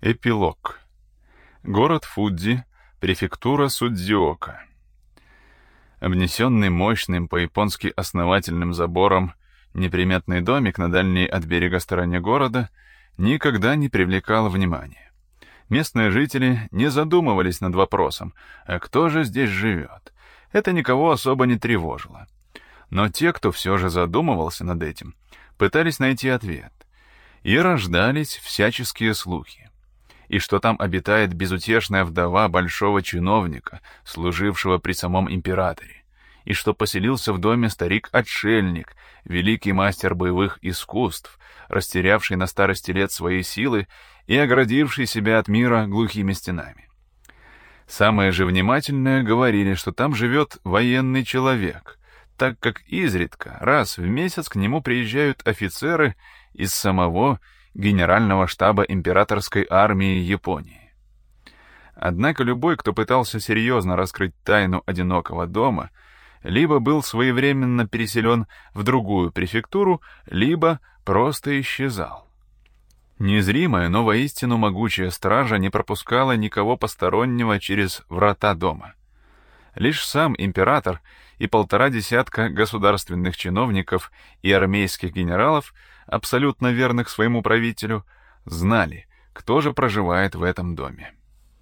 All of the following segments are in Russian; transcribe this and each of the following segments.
Эпилог. Город Фудзи, префектура Судзиока. Обнесенный мощным по-японски основательным забором неприметный домик на дальней от берега стороне города никогда не привлекал внимания. Местные жители не задумывались над вопросом, а кто же здесь живет. Это никого особо не тревожило. Но те, кто все же задумывался над этим, пытались найти ответ. И рождались всяческие слухи. И что там обитает безутешная вдова большого чиновника, служившего при самом императоре, и что поселился в доме старик-отшельник, великий мастер боевых искусств, растерявший на старости лет свои силы и оградивший себя от мира глухими стенами. Самые же внимательные говорили, что там живет военный человек, так как изредка раз в месяц к нему приезжают офицеры из самого Генерального штаба императорской армии Японии. Однако любой, кто пытался серьезно раскрыть тайну одинокого дома, либо был своевременно переселен в другую префектуру, либо просто исчезал. Незримая, но воистину могучая стража не пропускала никого постороннего через врата дома. Лишь сам император и 1,5 десятка государственных чиновников и армейских генералов, абсолютно верных своему правителю, знали, кто же проживает в этом доме.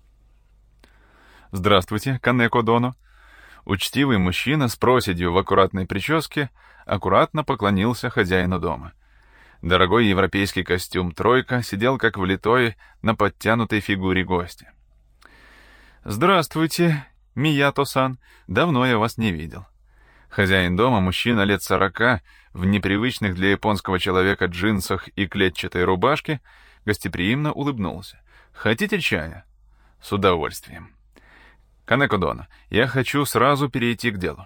«Здравствуйте, Канеко Доно». Учтивый мужчина с проседью в аккуратной прическе аккуратно поклонился хозяину дома. Дорогой европейский костюм «тройка» сидел как влитой на подтянутой фигуре гостя. «Здравствуйте, Миято-сан, давно я вас не видел». Хозяин дома, мужчина лет 40, в непривычных для японского человека джинсах и клетчатой рубашке, гостеприимно улыбнулся. «Хотите чая?» «С удовольствием». «Канеко Доно, я хочу сразу перейти к делу.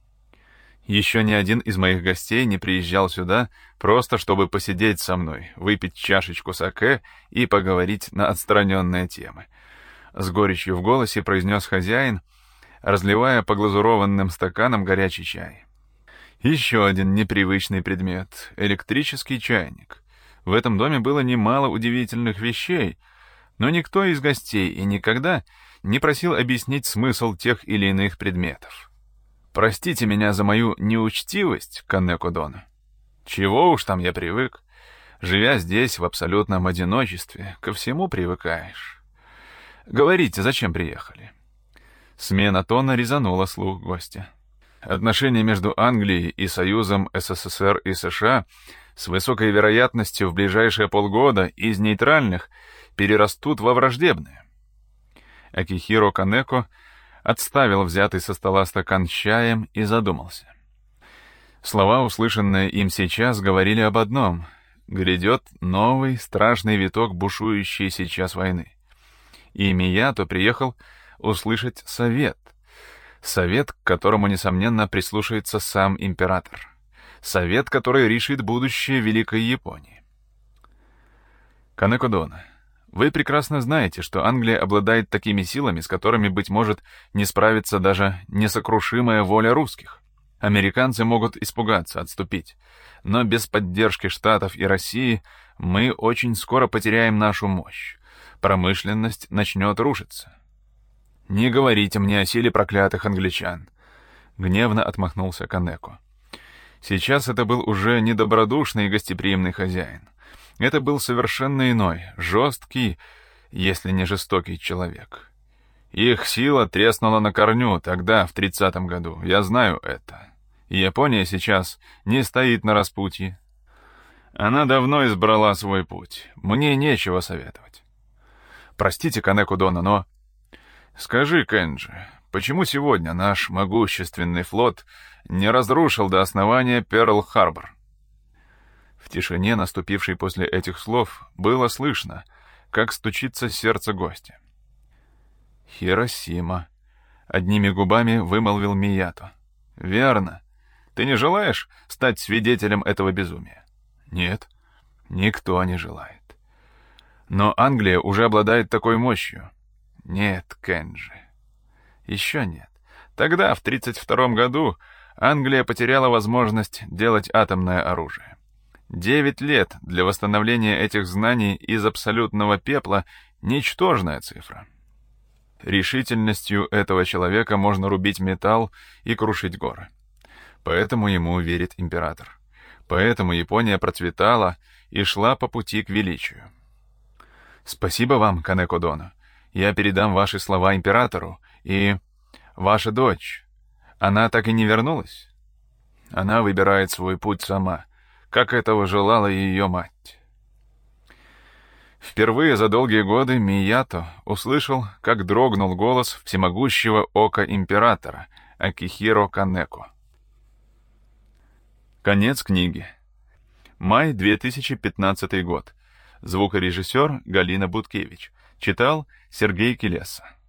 Еще ни один из моих гостей не приезжал сюда просто чтобы посидеть со мной, выпить чашечку саке и поговорить на отстраненные темы». С горечью в голосе произнес хозяин, разливая по глазурованным стаканам горячий чай. Еще один непривычный предмет — электрический чайник. В этом доме было немало удивительных вещей, но никто из гостей и никогда не просил объяснить смысл тех или иных предметов. Простите меня за мою неучтивость, Канеко Доно. Чего уж там, я привык. Живя здесь в абсолютном одиночестве, ко всему привыкаешь. Говорите, зачем приехали? Смена тона резанула слух гостя. Отношения между Англией и Союзом СССР и США с высокой вероятностью в ближайшие полгода из нейтральных перерастут во враждебные. Акихиро Канеко отставил взятый со стола стакан с чаем и задумался. Слова, услышанные им сейчас, говорили об одном: грядет новый страшный виток бушующей сейчас войны. И Миято приехал услышать совет. Совет, к которому, несомненно, прислушается сам император. Совет, который решит будущее Великой Японии. Канеко Доно, вы прекрасно знаете, что Англия обладает такими силами, с которыми, быть может, не справится даже несокрушимая воля русских. Американцы могут испугаться, отступить. Но без поддержки Штатов и России мы очень скоро потеряем нашу мощь. Промышленность начнет рушиться. «Не говорите мне о силе проклятых англичан», — гневно отмахнулся Канеко. Сейчас это был уже не добродушный и гостеприимный хозяин. Это был совершенно иной, жесткий, если не жестокий человек. Их сила треснула на корню тогда, в 30-м году, я знаю это. И Япония сейчас не стоит на распутье. Она давно избрала свой путь, мне нечего советовать. Простите, Канеко Доно, но... Скажи, Кенджи, почему сегодня наш могущественный флот не разрушил до основания Перл-Харбор? В тишине, наступившей после этих слов, было слышно, как стучится сердце гостя. «Хиросима», — одними губами вымолвил Миято. «Верно. Ты не желаешь стать свидетелем этого безумия?» «Нет, никто не желает. Но Англия уже обладает такой мощью». «Нет, Кенджи, еще нет. Тогда, в 1932 году, Англия потеряла возможность делать атомное оружие. 9 лет для восстановления этих знаний из абсолютного пепла Ничтожная цифра. Решительностью этого человека можно рубить металл и крушить горы. Поэтому ему верит император. Поэтому Япония процветала и шла по пути к величию. Спасибо вам, Канеко Доно. Я передам ваши слова императору. И ваша дочь, она так и не вернулась? Она выбирает свой путь сама, как этого желала и ее мать. Впервые за долгие годы Миято услышал, как дрогнул голос всемогущего ока императора Акихиро Канеко. Конец книги. Май 2015 год. Звукорежиссер Галина Буткевич. Читал Сергей Келеса.